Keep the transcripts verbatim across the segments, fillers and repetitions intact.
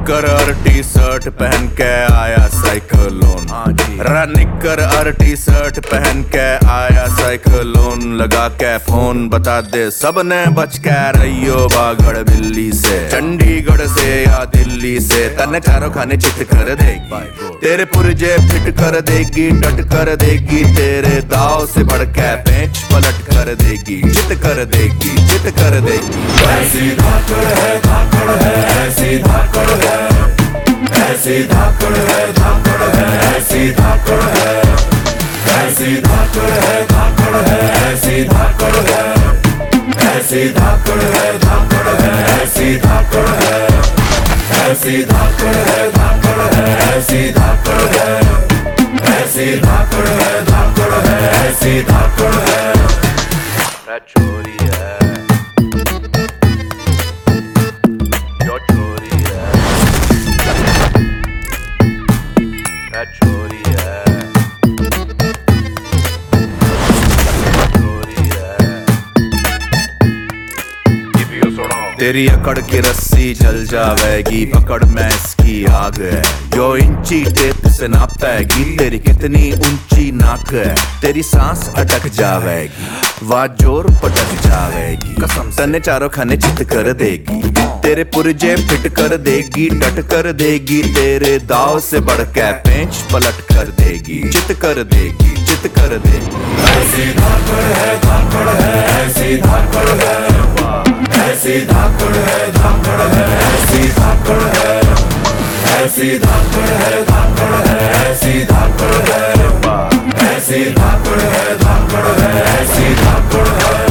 निक्कर और T shirt पहन के आया साइक्लोन। निक्कर और टी शर्ट पहन के आया साइक्लोन। लगा के फोन बता दे सबने बच के रहियो बागड़ बिल्ली से। चंडीगढ़ से या दिल्ली से तन्ने चारों खाने चित कर देगी। तेरे पुरजे फिट कर देगी, डट कर देगी। तेरे दाव से बढ़ के पेंच पलट कर देगी। चित कर देगी, चित कर देगी। ऐसी धाकड़ है, धाकड़ है, ऐसी धाकड़ है, ऐसी धाकड़ है, धाकड़ है, ऐसी धाकड़ है, ऐसी धाकड़ है, धाकड़ है, ऐसी धाकड़ है, ऐसी धाकड़ है, धाकड़ है, ऐसी धाकड़ है, ऐसी धाकड़ है, धाकड़ है, ऐसी धाकड़ है, ऐसी धाकड़ है, धाकड़ है, ऐसी धाकड़ है। चोरी है जो चोरी है, चोरी है, चोरी है। तेरी अकड़ की रस्सी जल जावेगी, पकड़ में इसकी आग है। जो इंची टेप से नापेगी, तेरी कितनी ऊंची नाक है। तेरी सांस अटक जावेगी, वाह जोर पटक जावेगी। कसम तन्ने चारों खाने चित कर देगी। तेरे पुरजे फिट कर देगी, डट कर देगी। तेरे दाव से बढ़ के पेंच पलट कर देगी। चित कर देगी, चित कर देगी। ऐसी धाकड़ है, धाकड़ है, ऐसी धाकड़ है, ऐसी धाकड़ है, धाकड़ है, ऐसी धाकड़ है, ऐसी धाकड़ है, धाकड़ है, ऐसी धाकड़ है, ऐसी धाकड़ है, धाकड़ है, ऐसी धाकड़ है।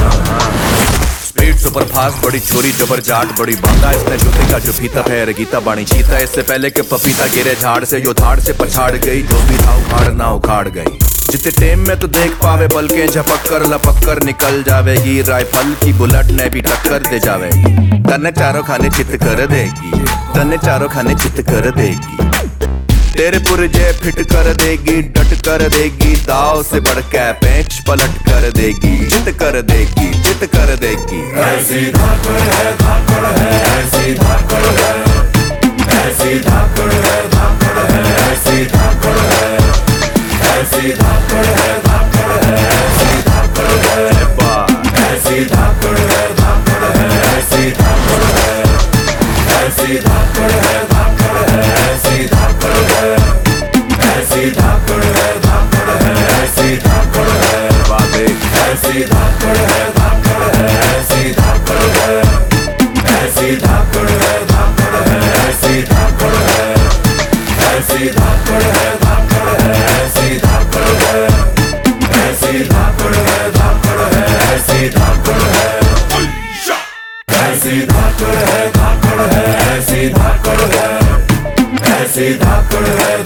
स्पीड सुपर फास्ट बड़ी छोरी जबर जाट बड़ी बांधा। इसने जूते का जो फीता पैर गीता बाणी चीता। इससे पहले के पपीता गिरे झाड़ से, यो धाड़ से पछाड़ गई। जो भी था उखाड़ ना उखाड़ गई। जितने टेम में तो देख पावे, बल्कि झपक कर लपक कर निकल जावेगी। राइफल की बुलेट ने भी टक्कर दे जावेगी। तन्ने चारों खाने चित कर देगी, तन्ने चारों खाने चित कर देगी। तेरे पुरजे फिट कर देगी, डट कर देगी। दाव से बढ़ के पेंच पलट कर देगी। चित कर देगी, चित कर देगी। ऐसी धाकड़ है, धाकड़ है, ऐसी धाकड़ है, ऐसी धाकड़ है, धाकड़ है, ऐसी धाकड़ है, ऐसी धाकड़ है, धाकड़ है, ऐसी धाकड़ है, ऐसी धाकड़ है, धाकड़ है, ऐसी धाकड़ है, ऐसी धाकड़ है, धाकड़ है, ऐसी धाकड़ है, ऐसी धाकड़ है, धाकड़ है, ऐसी धाकड़ है, ऐसी धाकड़ है, धाकड़ है, ऐसी धाकड़ है, ऐसी धाकड़ है, धाकड़ है, ऐसी धाकड़ है, ऐसी धाकड़ है, धाकड़ है, ऐसी धाकड़ है, ऐसी धाकड़ है, धाकड़ है, ऐसी धाकड़ है, ऐसी धाकड़ है, धाकड़ है, ऐसी धाकड़ है, ऐसी धाकड़ है,